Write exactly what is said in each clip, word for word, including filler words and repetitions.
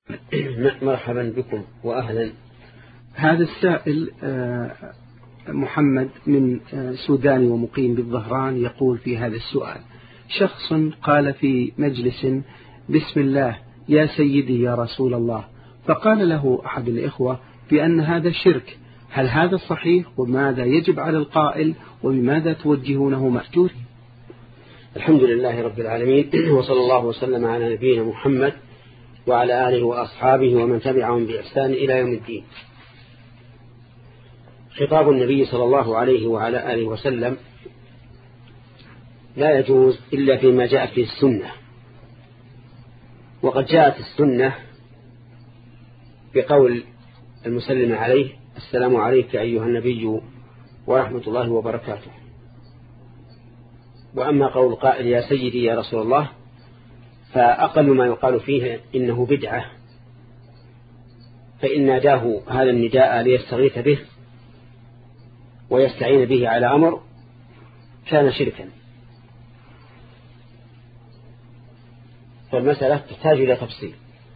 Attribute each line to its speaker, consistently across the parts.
Speaker 1: مرحبا بكم وأهلا.
Speaker 2: هذا السائل محمد من سوداني ومقيم بالظهران يقول في هذا السؤال: شخص قال في مجلس: بسم الله يا سيدي يا رسول الله، فقال له أحد الإخوة بأن هذا شرك، هل هذا صحيح؟ وماذا يجب على القائل؟ وبماذا توجهونه مأجور؟
Speaker 1: الحمد لله رب العالمين، وصلى الله وسلم على نبينا محمد وعلى آله وأصحابه ومن تبعهم بإحسان إلى يوم الدين. خطاب النبي صلى الله عليه وعلى آله وسلم لا يجوز إلا فيما جاء في السنة، وقد جاءت السنة بقول المسلم عليه: السلام عليك أيها النبي ورحمة الله وبركاته. وأما قول القائل يا سيدي يا رسول الله فأقل ما يقال فيه إنه بدعة، فإن ناداه هذا النداء ليستغيث به ويستعين به على أمر كان شركا، فالمسألة تحتاج إلى تفصيل.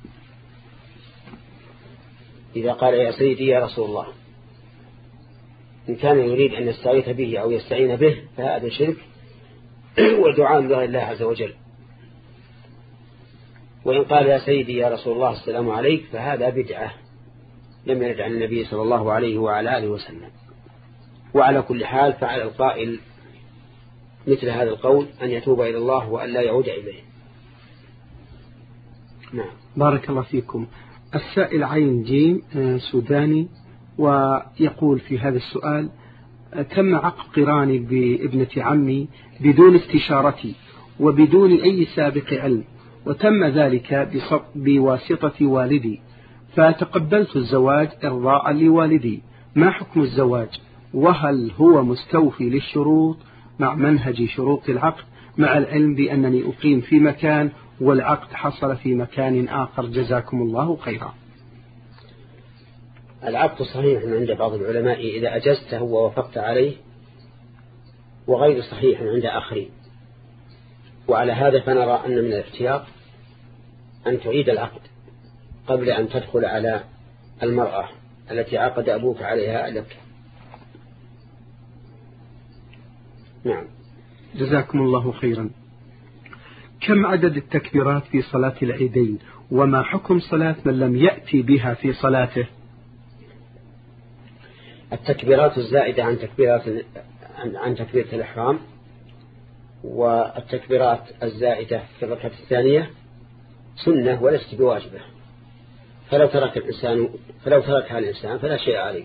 Speaker 1: إذا قال يا سيدي يا رسول الله إن كان يريد أن يستغيث به أو يستعين به فهذا شرك ودعاء لله الله عز وجل. وإن قال يا سيدي يا رسول الله السلام عليك فهذا بدعة لم يرد عن النبي صلى الله عليه وعلى آله وسلم. وعلى كل حال فعلى القائل مثل هذا القول أن يتوب إلى الله وأن لا يعود إليه.
Speaker 2: نعم. بارك الله فيكم. السائل عين جيم سوداني ويقول في هذا السؤال: تم عقد قراني بابنة عمي بدون استشارتي وبدون أي سابق علم، وتم ذلك بواسطة والدي، فتقبلت الزواج إرضاء لوالدي. ما حكم الزواج؟ وهل هو مستوفي للشروط مع منهج شروط العقد، مع العلم بأنني أقيم في مكان والعقد حصل في مكان آخر؟ جزاكم الله خيرا.
Speaker 1: العقد صحيح عند بعض العلماء إذا أجزته ووافقت عليه، وغير صحيح عند آخرين. وعلى هذا فنرى أن من الاحتياط أن تعيد العقد قبل أن تدخل على المرأة التي عقد أبوك عليها لك. نعم.
Speaker 2: جزاكم الله خيرا. كم عدد التكبيرات في صلاة العيدين؟ وما حكم صلاة من لم يأتي بها في صلاته؟
Speaker 1: التكبيرات الزائدة عن تكبيرات عن تكبيرة الإحرام، والتكبيرات الزائدة في الركعة الثانية سنة وليست بواجبة، فلو ترك الإنسان فلو تركها الإنسان فلا شيء عليه.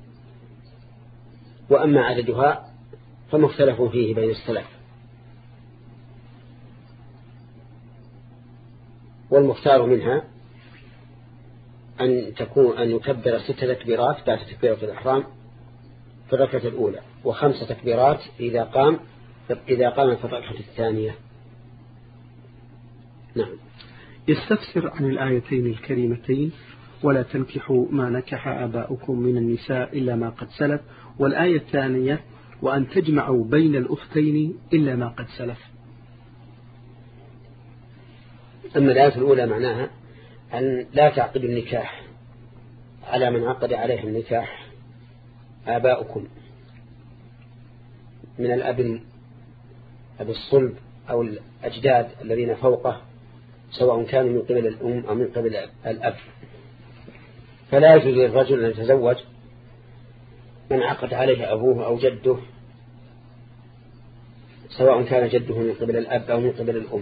Speaker 1: وأما عددها فمختلف فيه بين السلف، والمختار منها أن تكون أن يكبر ست تكبيرات بعد تكبيرة الإحرام في الركعة الأولى، وخمس تكبيرات إذا قام إذا قام في الركعة الثانية. نعم.
Speaker 2: يستفسر عن الآيتين الكريمتين: ولا تنكحوا ما نكح آباؤكم من النساء إلا ما قد سلف، والآية الثانية: وأن تجمعوا بين الأختين إلا ما قد سلف.
Speaker 1: أما الآية الأولى معناها أن لا تعقدوا النكاح على من عقد عليه النكاح آباؤكم من الأب أبي الصلب أو الأجداد الذين فوقه، سواء كانوا من قبل الأم أو من قبل الأب. فلا يجوز للرجل أن يتزوج من عقد عليه أبوه أو جده، سواء كان جده من قبل الأب أو من قبل الأم.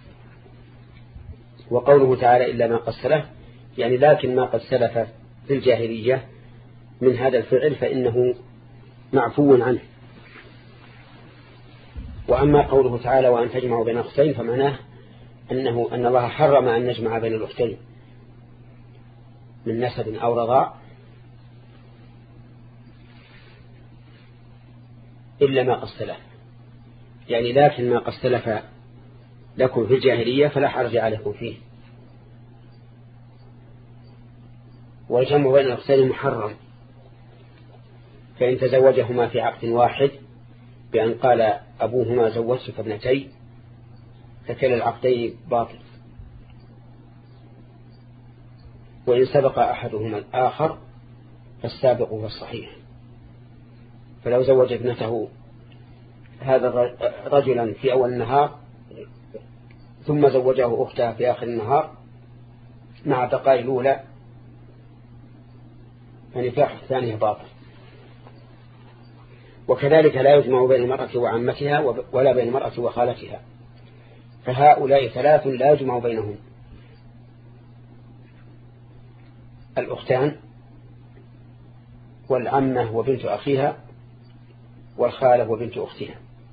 Speaker 1: وقوله تعالى إلا ما قد سلف، يعني لكن ما قد سلف في الجاهلية من هذا الفعل فإنه معفو عنه. وأما قوله تعالى وأن تجمعوا بين الأختين فمعناه أنه أن الله حرم أن نجمع بين الأختين من نسب أو رضاع إلا ما قد سلف، يعني لكن ما قد سلف لكم في الجاهلية فلا حرج عليكم فيه. والجمع بين الأختين محرم، فإن تزوجهما في عقد واحد بأن قال أبوهما زوجتك ابنتي فكلا العقدين باطل. وإن سبق أحدهما الآخر فالسابق هو الصحيح. فلو زوج ابنته هذا رجلا في أول النهار ثم زوجه أختها في آخر النهار مع بقاء الأولى فنكاح الثانية باطل. وكذلك لا يجمع بين المرأة وعمتها ولا بين المرأة وخالتها، فهؤلاء ثلاث لا يجمع بينهم: الأختان والعمة وبنت أخيها والخالة وبنت أختها.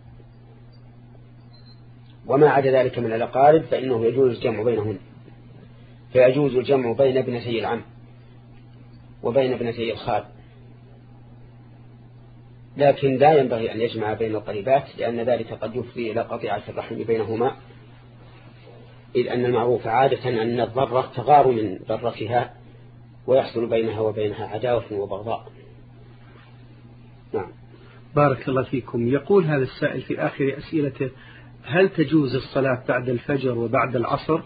Speaker 1: وما عدا ذلك من الأقارب فإنه يجوز الجمع بينهن، فيجوز الجمع بين ابنتي العم وبين ابنتي الخال، لكن لا ينبغي أن يجمع بين القريبات، لأن ذلك قد يفضي إلى قطيعة الرحم بينهما، إذ أن المعروف عادة أن الضرة تغار من ضرتها ويحصل بينها وبينها عداوة وبغضاء. نعم.
Speaker 2: بارك الله فيكم. يقول هذا السائل في آخر أسئلته: هل تجوز الصلاة بعد الفجر وبعد العصر؟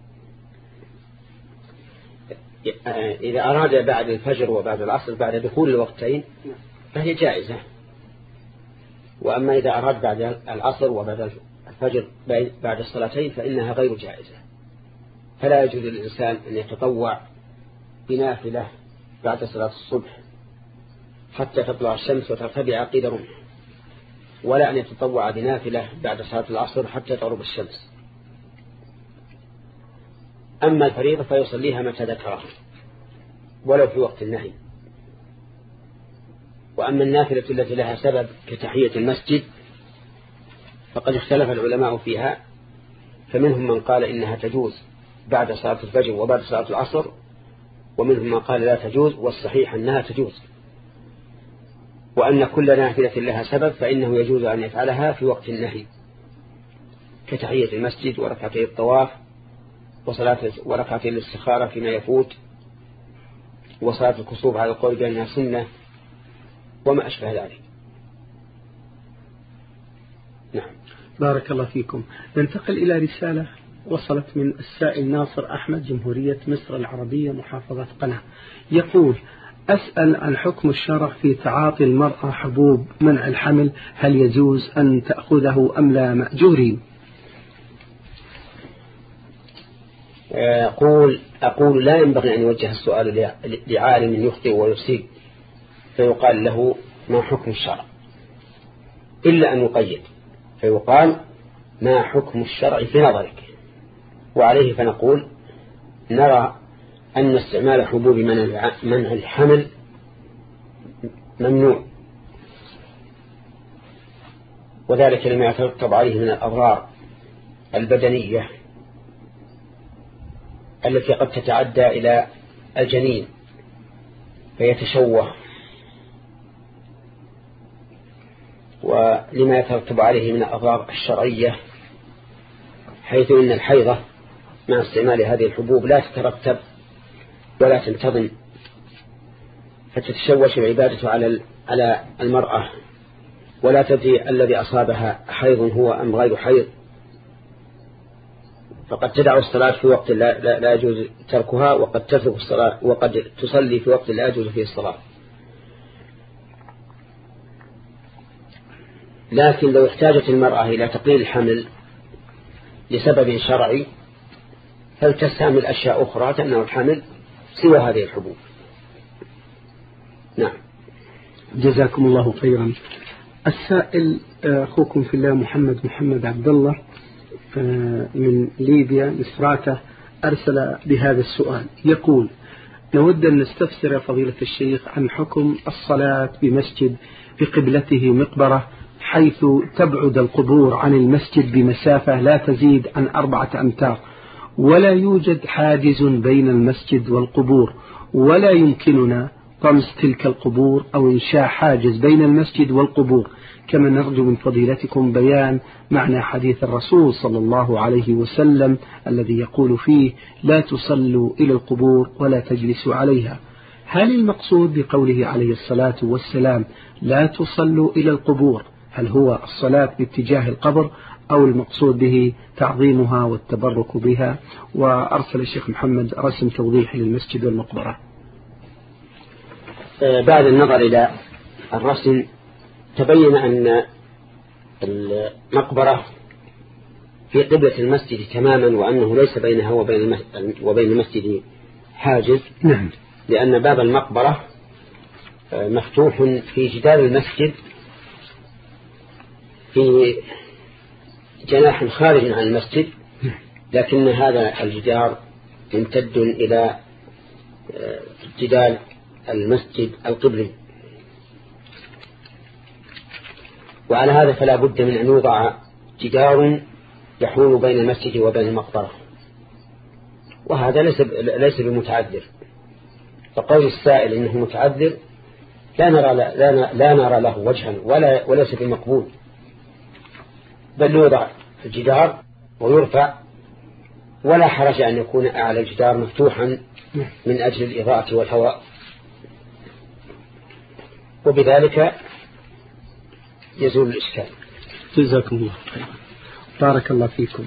Speaker 1: إذا أراد بعد الفجر وبعد العصر بعد دخول الوقتين فهي جائزة، وأما إذا أراد بعد العصر وبعد الفجر بعد الصلاتين فإنها غير جائزة. فلا يجوز للإنسان أن يتطوع بنافلة بعد صلاة الصبح حتى تطلع الشمس وترتفع قيد رمح، ولا أن يتطوع بنافلة بعد صلاة العصر حتى تغرب الشمس. أما الفريضة فيصليها متى ذكرها ولو في وقت النهي. وأما النافلة التي لها سبب كتحية المسجد فقد اختلف العلماء فيها، فمنهم من قال إنها تجوز بعد صلاة الفجر وبعد صلاة العصر، ومنهم من قال لا تجوز، والصحيح أنها تجوز، وأن كل نافلة لها سبب فإنه يجوز أن يفعلها في وقت النهي كتحية المسجد وركعتي الطواف وصلاة وركعتي الاستخارة فيما يفوت وصلاة الكسوف على القول بأنها سنة وما أشبه ذلك. نعم.
Speaker 2: بارك الله فيكم. ننتقل إلى رسالة وصلت من السائل ناصر أحمد، جمهورية مصر العربية، محافظة قنا. يقول: أسأل عن حكم الشرع في تعاطي المرأة حبوب منع الحمل، هل يجوز أن تأخذه أم لا مأجورين؟
Speaker 1: أقول, أقول لا ينبغي أن يوجه السؤال لعالم يخطئ ويصيب فيقال له ما حكم الشرع، إلا أن يقيد فيقال ما حكم الشرع في نظرك. وعليه فنقول نرى أن استعمال حبوب منع الحمل ممنوع، وذلك لما يترتب عليه من الأضرار البدنية التي قد تتعدى إلى الجنين فيتشوه، ولما يترتب عليه من الأضرار الشرعية، حيث إن الحيضة مع استعمال هذه الحبوب لا تترتب ولا تنتظم، فتتشوش العبادة على على المرأة ولا تدري الذي أصابها حيض هو أم غير حيض، فقد تدع الصلاة في وقت لا, لا, لا يجوز تركها، وقد تترك الصلاة وقد تصلي في وقت لا يجوز فيه الصلاة. لكن لو احتاجت المرأة إلى تقليل الحمل لسبب شرعي فلتستعمل أشياء أخرى تمنع الحمل سوى هذه الحبوب. نعم.
Speaker 2: جزاكم الله خيرا. السائل أخوكم في الله محمد محمد عبد الله من ليبيا مصراتة أرسل بهذا السؤال. يقول: نود أن نستفسر فضيلة الشيخ عن حكم الصلاة بمسجد بقبلته مقبرة، حيث تبعد القبور عن المسجد بمسافة لا تزيد عن أربعة أمتار، ولا يوجد حاجز بين المسجد والقبور، ولا يمكننا طمس تلك القبور أو إنشاء حاجز بين المسجد والقبور، كما نرجو من فضيلتكم بيان معنى حديث الرسول صلى الله عليه وسلم الذي يقول فيه: لا تصلوا إلى القبور ولا تجلسوا عليها. هل المقصود بقوله عليه الصلاة والسلام لا تصلوا إلى القبور هل هو الصلاة باتجاه القبر، أو المقصود به تعظيمها والتبرك بها؟ وأرسل الشيخ محمد رسم توضيحي للمسجد والمقبرة.
Speaker 1: بعد النظر إلى الرسم تبين أن المقبرة في قبلة المسجد تماما، وأنه ليس بينها وبين وبين المسجد حاجز.
Speaker 2: نعم.
Speaker 1: لأن باب المقبرة مفتوح في جدار المسجد في جناح خارج عن المسجد، لكن هذا الجدار ممتد إلى جدار المسجد القبلي، وعلى هذا فلا بد من أن يوضع جدار يحول بين المسجد وبين المقبرة، وهذا ليس ليس بمتعذر. فقول السائل إنه متعذر لا نرى لا لا نرى له وجها ولا وليس بمقبول، بل يوضع الجدار ويرفع، ولا حرج أن يكون أعلى الجدار مفتوحا من أجل الإضاءة والهواء، وبذلك يزول الإشكال.
Speaker 2: جزاكم الله خيرا، بارك الله فيكم.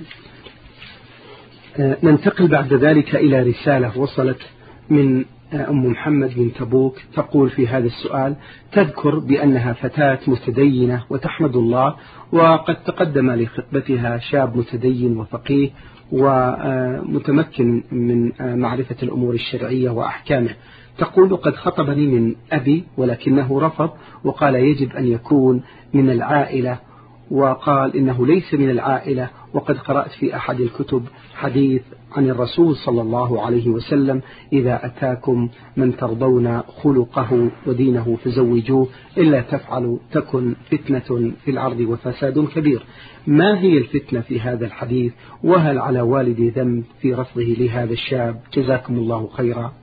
Speaker 2: ننتقل بعد ذلك إلى رسالة وصلت من أم محمد بن تبوك، تقول في هذا السؤال: تذكر بأنها فتاة متدينة وتحمد الله، وقد تقدم لخطبتها شاب متدين وفقيه ومتمكن من معرفة الأمور الشرعية وأحكامه. تقول: قد خطبني من أبي ولكنه رفض وقال يجب أن يكون من العائلة، وقال إنه ليس من العائلة، وقد قرأت في أحد الكتب حديث عن الرسول صلى الله عليه وسلم: إذا أتاكم من ترضون خلقه ودينه فزوجوه، إلا تفعلوا تكن فتنة في الأرض وفساد كبير. ما هي الفتنة في هذا الحديث؟ وهل على والدي ذنب في رفضه لهذا الشاب؟ جزاكم الله خيرا.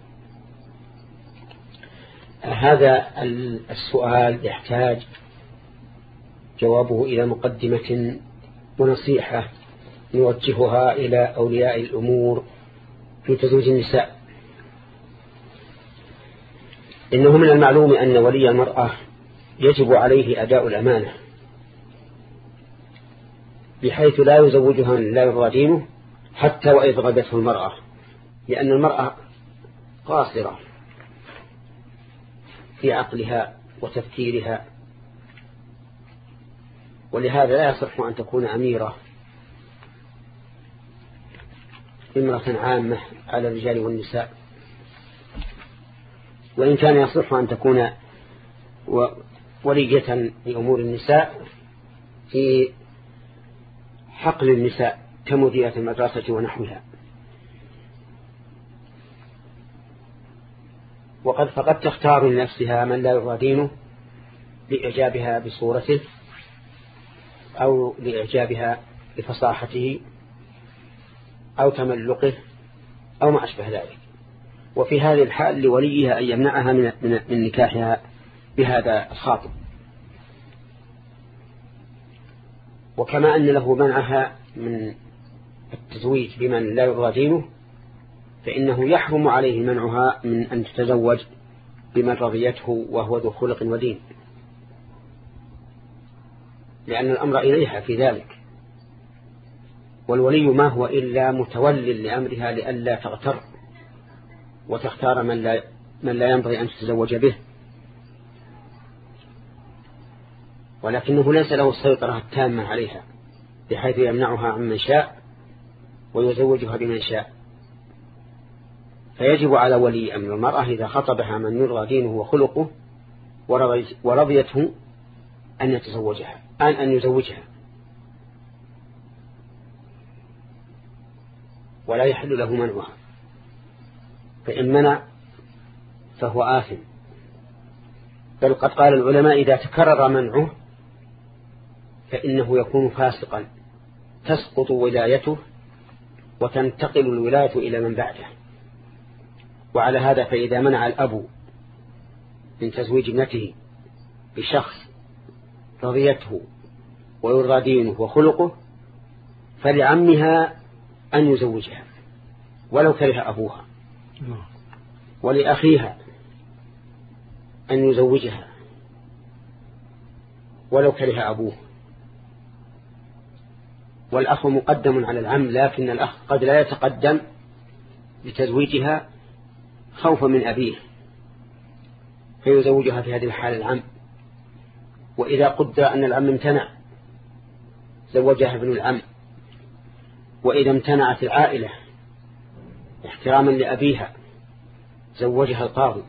Speaker 1: هذا السؤال يحتاج جوابه إلى مقدمة ونصيحة نوجهها إلى أولياء الأمور في تزويج النساء. إنه من المعلوم أن ولي المرأة يجب عليه أداء الأمانة، بحيث لا يزوجها من لا يرضى دينه حتى وإذ غدته المرأة، لأن المرأة قاصرة في عقلها وتفكيرها، ولهذا لا يصح أن تكون أميرة امرأة عامة على الرجال والنساء، وإن كان يصح أن تكون ولية لأمور النساء في حقل النساء كمديرة المدرسة ونحوها. وقد فقد تختار لنفسها من لا يرضى دينه لإعجابها بصورته أو لإعجابها بفصاحته أو تملقه أو ما أشبه ذلك، وفي هذه الحال لوليها أن يمنعها من, من, من نكاحها بهذا الخاطب. وكما أن له منعها من التزويج بمن لا يرضى دينه، فإنه يحرم عليه منعها من أن تتزوج بمن رضيته وهو ذو خلق ودين، لأن الأمر إليها في ذلك، والولي ما هو إلا متول لأمرها لئلا تغتر وتختار من لا, من لا ينبغي أن تتزوج به، ولكنه ليس له السيطرة التامة عليها بحيث يمنعها عمن شاء ويزوجها بمن شاء. فيجب على ولي أمر المرأة إذا خطبها من يرضى دينه وخلقه ورضيته أن يتزوجها أن أن يزوجها، ولا يحل له منعها، فإن منع فهو آثم. بل قد قال العلماء إذا تكرر منعه فإنه يكون فاسقا تسقط ولايته وتنتقل الولاية إلى من بعده. وعلى هذا فإذا منع الأب من تزويج ابنته بشخص رضيته ويرضى دينه وخلقه فلعمها أن يزوجها ولو كره أبوها، ولأخيها أن يزوجها ولو كره أبوه، والأخ مقدم على العم، لكن الأخ قد لا يتقدم لتزويجها خوفا من أبيه فيزوجها في هذه الحالة العم. وإذا قدر أن العم امتنع زوجها ابن العم. وإذا امتنعت العائلة احتراما لأبيها زوجها القاضي.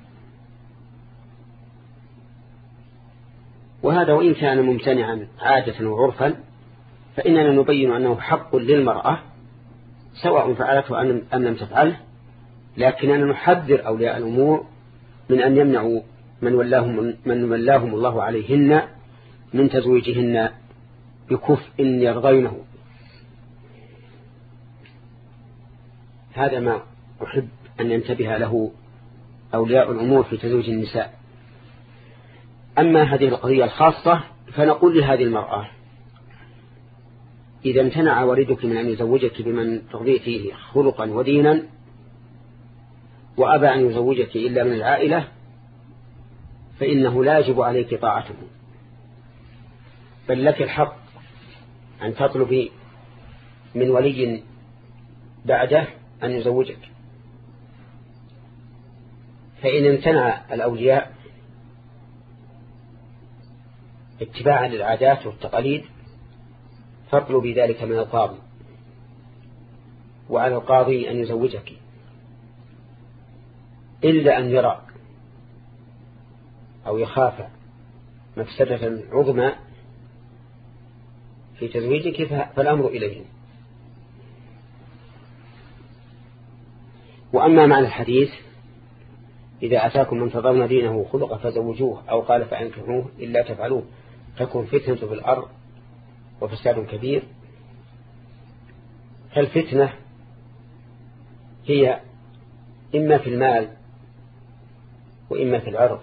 Speaker 1: وهذا وإن كان ممتنعا عادة وعرفا فإننا نبين أنه حق للمرأة سواء فعلته أم لم تفعله، لكننا نحذر أولياء الأمور من أن يمنعوا من ولاهم, من ولاهم الله عليهن من تزويجهن بكفء يرضينه. هذا ما أحب أن ينتبه له أولياء الأمور في تزويج النساء. أما هذه القضية الخاصة فنقول لهذه المرأة: إذا امتنع والدك من أن يزوجك بمن ترضي فيه خلقا ودينا وأبى أن يزوجك إلا من العائلة فإنه لا يجب عليك طاعته، بل لك الحق أن تطلبي من ولي بعده أن يزوجك. فإن امتنع الأولياء اتباعا للعادات والتقاليد فاطلبي ذلك من القاضي، وعلى القاضي أن يزوجك إلا أن يرى أو يخاف مفسدة عظمى في تزويجك فالأمر إليه. وأما معنى الحديث: إذا أتاكم من ترضون دينه خلقه فزوجوه، أو قال فأنكحوه إلا تفعلوه تكون فتنة في الأرض وفساد كبير. فالفتنة هي إما في المال وإما في العرض،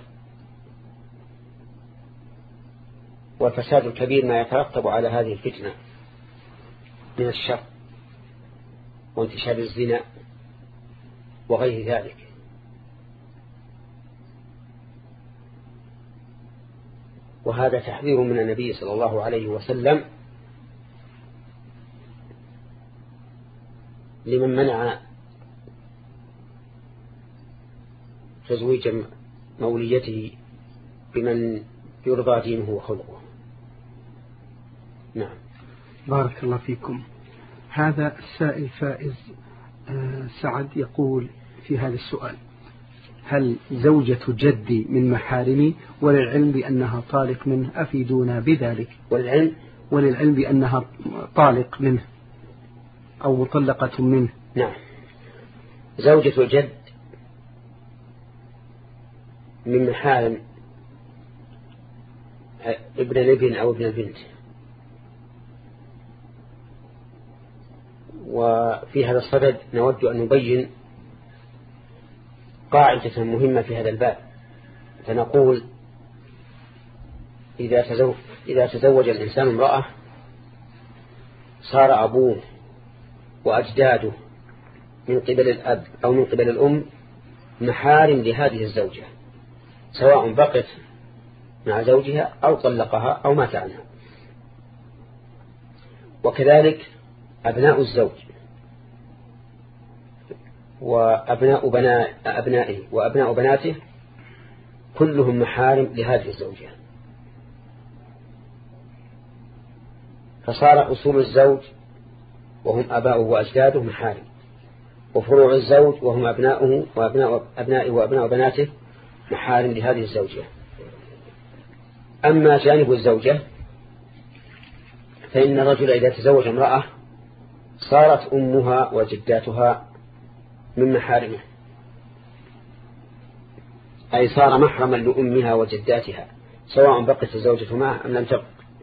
Speaker 1: والفساد الكبير ما يترتب على هذه الفتنة من الشر وانتشار الزنا وغير ذلك. وهذا تحذير من النبي صلى الله عليه وسلم لمن منع تزويج موليته بمن يرضى دينه وخلقه. نعم.
Speaker 2: بارك الله فيكم. هذا السائل فائز سعد يقول في هذا السؤال: هل زوجة جدي من محارمي وللعلم بأنها طالق منه؟ أفيدونا بذلك.
Speaker 1: وللعلم
Speaker 2: وللعلم بأنها طالق منه أو مطلقة منه.
Speaker 1: نعم. زوجة الجد من محارم ابن الابن أو ابن البنت. وفي هذا الصدد نود أن نبين قاعدة مهمة في هذا الباب، فنقول: إذا تزوج, إذا تزوج الإنسان امرأة صار أبوه وأجداده من قبل الأب أو من قبل الأم محارم لهذه الزوجة، سواء بقت مع زوجها أو طلقها أو مات عنها. وكذلك أبناء الزوج وأبناء بنا... أبنائه وأبناء بناته كلهم محارم لهذه الزوجة. فصار أصول الزوج وهم أباؤه وأجداده محارم، وفروع الزوج وهم أبناؤه وأبناء أبنائه وأبناء بناته محارم لهذه الزوجة. أما جانب الزوجة فإن الرجل إذا تزوج امرأة صارت أمها وجداتها من محارمه، أي صار محرما لأمها وجداتها سواء بقت الزوجة معه أم لم تبق.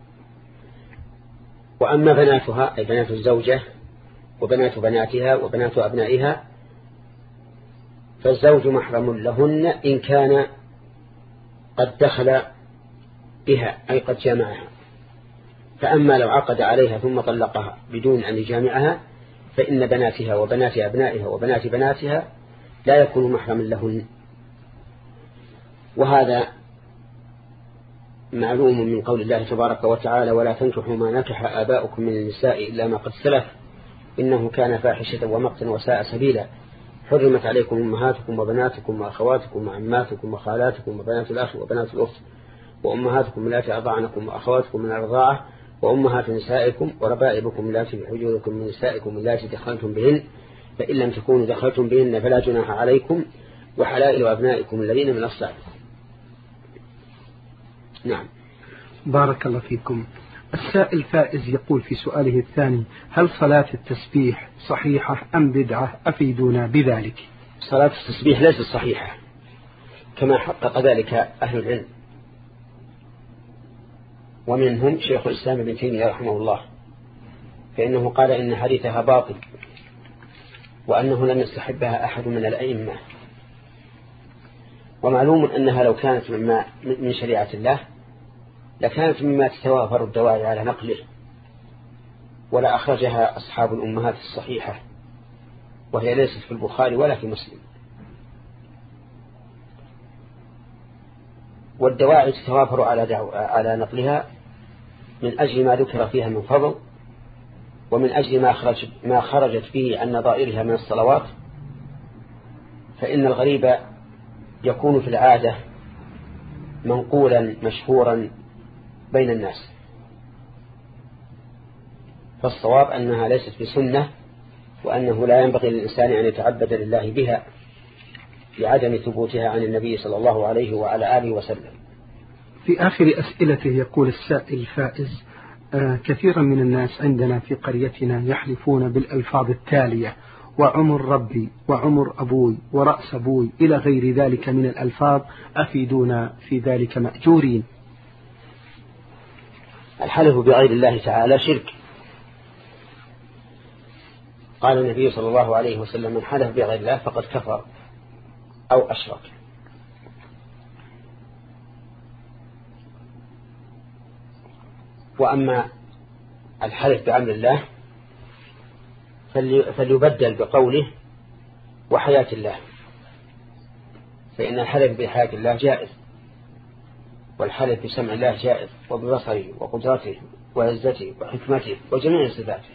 Speaker 1: وأما بناتها أي بنات الزوجة وبنات بناتها وبنات أبنائها فالزوج محرم لهن إن كان قد دخل بها أي قد جامعها. فأما لو عقد عليها ثم طلقها بدون أن يجامعها فإن بناتها وبنات أبنائها وبنات بناتها لا يكون محرما لهن. وهذا معلوم من قول الله تبارك وتعالى ولا تنكحوا ما نكح آباؤكم من النساء إلا ما قد سلف إنه كان فاحشة ومقتا وساء سبيلا حرمت عليكم أمهاتكم وبناتكم وأخواتكم وعماتكم وخالاتكم وبنات الأخ وبنات الأخت وأمهاتكم التي أرضعنكم وأخواتكم من الرضاعة وأمهات نسائكم وربائبكم التي في حجوركم من نسائكم التي دخلتم بهن فإن لم تكونوا دخلتم بهن فلا جناح عليكم وحلائل أبنائكم الذين من أصلابكم. نعم.
Speaker 2: بارك الله فيكم. السائل فائز يقول في سؤاله الثاني هل صلاة التسبيح صحيحة أم بدعة؟ أفيدونا بذلك.
Speaker 1: صلاة التسبيح ليست صحيحة كما حقق ذلك أهل العلم، ومنهم شيخ الإسلام ابن تيمية رحمه الله، فإنه قال إن حديثها باطل وأنه لم يستحبها أحد من الأئمة. ومعلوم أنها لو كانت مما من شريعة الله لكانت مما تتوافر الدواعي على نقله، ولا أخرجها أصحاب الأمهات الصحيحة، وهي ليست في البخاري ولا في مسلم. والدواعي تتوافر على, دعو... على نقلها من أجل ما ذكر فيها من فضل، ومن أجل ما, خرج... ما خرجت فيه عن نظائرها من الصلوات، فإن الغريب يكون في العادة منقولا مشهورا بين الناس، فالصواب أنها ليست بسنة، وأنه لا ينبغي للإنسان أن يتعبد لله بها لعدم ثبوتها عن النبي صلى الله عليه وعلى آله وسلم.
Speaker 2: في آخر أسئلته يقول السائل الفائز آه كثيرا من الناس عندنا في قريتنا يحلفون بالألفاظ التالية وعمر ربي وعمر أبوي ورأس أبوي إلى غير ذلك من الألفاظ، أفيدونا في ذلك مأجورين.
Speaker 1: الحلف بغير الله تعالى شرك. قال النبي صلى الله عليه وسلم من حلف بغير الله فقد كفر أو أشرك. وأما الحلف بأمر الله فليبدل بقوله وحياة الله، فإن الحلف بحياة الله جائز، والحلف بسمع الله جائز، وببصره وقدرته وعزته وحكمته وجميع صفاته.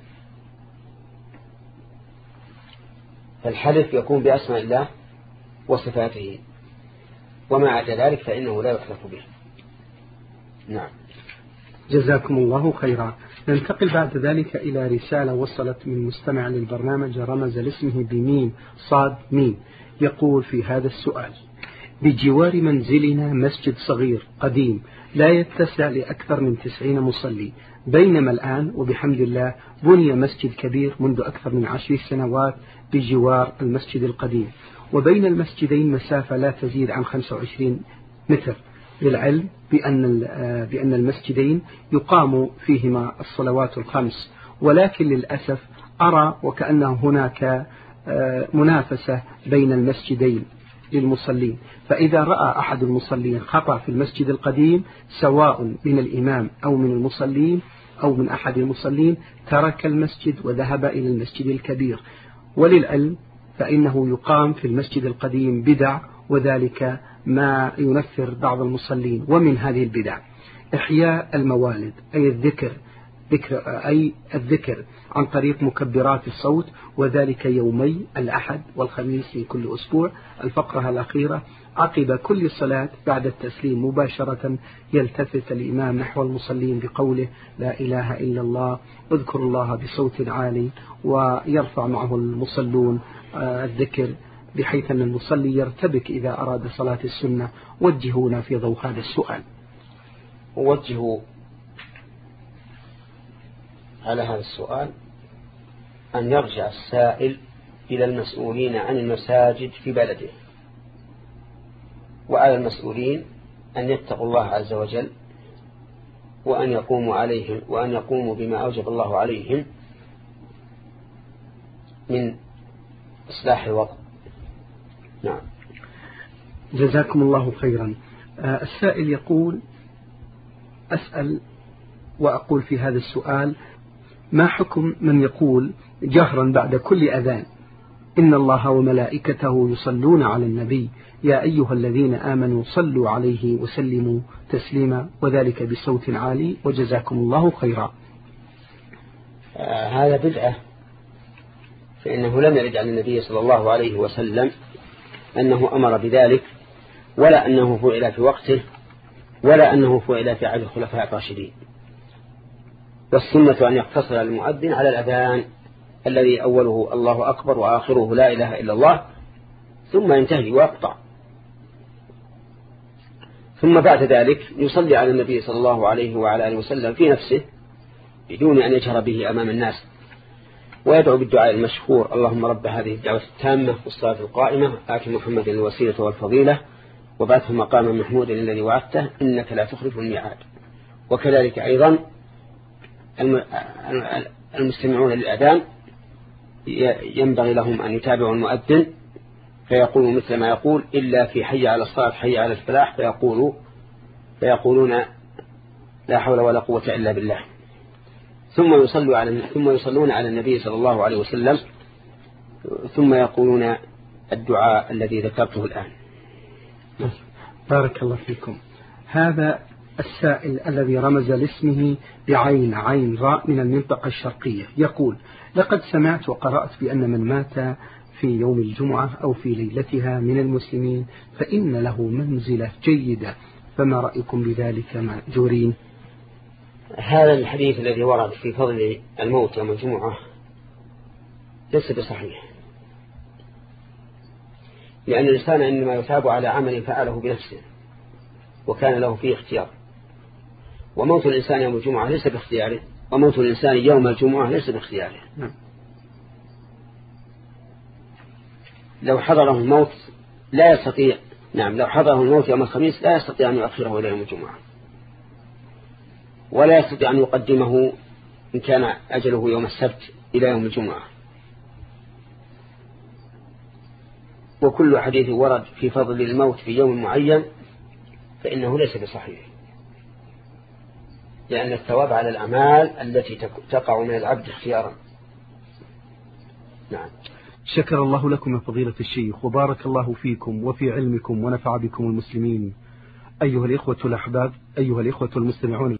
Speaker 1: فالحلف يكون بأسماء الله وصفاته، وما عدا ذلك فإنه لا يحلف به. نعم.
Speaker 2: جزاكم الله خيرا. ننتقل بعد ذلك إلى رسالة وصلت من مستمع للبرنامج رمز لاسمه بميم صاد ميم، يقول في هذا السؤال: بجوار منزلنا مسجد صغير قديم لا يتسع لأكثر من تسعين مصلي، بينما الآن وبحمد الله بني مسجد كبير منذ أكثر من عشر سنوات بجوار المسجد القديم، وبين المسجدين مسافة لا تزيد عن خمسة وعشرين متر، للعلم بأن بأن المسجدين يقام فيهما الصلوات الخمس، ولكن للأسف أرى وكأن هناك منافسة بين المسجدين للمصلين، فإذا رأى أحد المصلين خطأ في المسجد القديم سواء من الإمام أو من المصلين أو من أحد المصلين ترك المسجد وذهب إلى المسجد الكبير. وللعلم فإنه يقام في المسجد القديم بدع، وذلك ما ينفر بعض المصلين. ومن هذه البدع إحياء الموالد، أي الذكر ذكر أي الذكر عن طريق مكبرات الصوت، وذلك يومي الأحد والخميس من كل أسبوع. الفقرة الأخيرة: عقب كل صلاة بعد التسليم مباشرة يلتفت الإمام نحو المصلين بقوله لا إله إلا الله، اذكر الله بصوت عالي، ويرفع معه المصلون الذكر، بحيث أن المصلي يرتبك إذا أراد صلاة السنة. وجهونا في ضوء هذا السؤال.
Speaker 1: وجهوا على هذا السؤال أن يرجع السائل إلى المسؤولين عن المساجد في بلده، وعلى المسؤولين أن يتقوا الله عز وجل، وأن يقوموا عليهم وأن يقوموا بما أوجب الله عليهم من إصلاح الوضع. نعم.
Speaker 2: جزاكم الله خيرا. آه السائل يقول: أسأل وأقول في هذا السؤال: ما حكم من يقول جهرا بعد كل أذان إن الله وملائكته يصلون على النبي يا أيها الذين آمنوا صلوا عليه وسلموا تسليما، وذلك بصوت عالي، وجزاكم الله خيرا.
Speaker 1: آه هذا بدعة، فإنه لم يرد عن النبي صلى الله عليه وسلم أنه أمر بذلك، ولا أنه فعل في وقته، ولا أنه فعل في عهد الخلفاء الراشدين. والسنة أن يقتصر المؤذن على الأذان الذي أوله الله أكبر وآخره لا إله إلا الله، ثم ينتهي ويقطع، ثم بعد ذلك يصلي على النبي صلى الله عليه وعلى آله وسلم في نفسه بدون أن يجهر به أمام الناس، ويدعو بالدعاء المشهور: اللهم رب هذه الدعوة التامة والصلاة القائمة آت محمد الوسيلة والفضيلة وبعثه مقاما محمودا الذي وعدته إنك لا تخلف الميعاد. وكذلك أيضا المستمعون للأذان ينبغي لهم أن يتابعوا المؤذن فيقولوا مثل ما يقول، إلا في حي على الصلاة حي على الفلاح، فيقولوا فيقولون لا حول ولا قوة إلا بالله. ثم يصلوا على ثم يصلون على النبي صلى الله عليه وسلم، ثم يقولون الدعاء الذي ذكرته الآن.
Speaker 2: بارك الله فيكم. هذا السائل الذي رمز لاسمه بعين عين راء من المنطقة الشرقية يقول: لقد سمعت وقرأت بأن من مات في يوم الجمعة أو في ليلتها من المسلمين فإن له منزلة جيدة، فما رأيكم بذلك مأجورين؟
Speaker 1: هذا الحديث الذي ورد في فضل الموت يوم الجمعة ليس بصحيح، لأن الإنسان إنما يثاب على عمل فعله بنفسه وكان له فيه اختيار، وموت الإنسان يوم الجمعة ليس باختياره، وموت الإنسان يوم الجمعة ليس باختياره. لو حضره الموت لا يستطيع نعم لو حضره الموت يوم الخميس لا يستطيع أن يؤخره إلى يوم الجمعة، ولا يستطيع أن يقدمه إن كان أجله يوم السبت إلى يوم الجمعة. وكل حديث ورد في فضل الموت في يوم معين فإنه ليس بصحيح، لأن الثواب على الأعمال التي تقع من العبد اختيارا. نعم.
Speaker 2: شكر الله لكم يا فضيلة الشيخ، وبارك الله فيكم وفي علمكم ونفع بكم المسلمين. أيها الإخوة الأحباب، أيها الإخوة المستمعون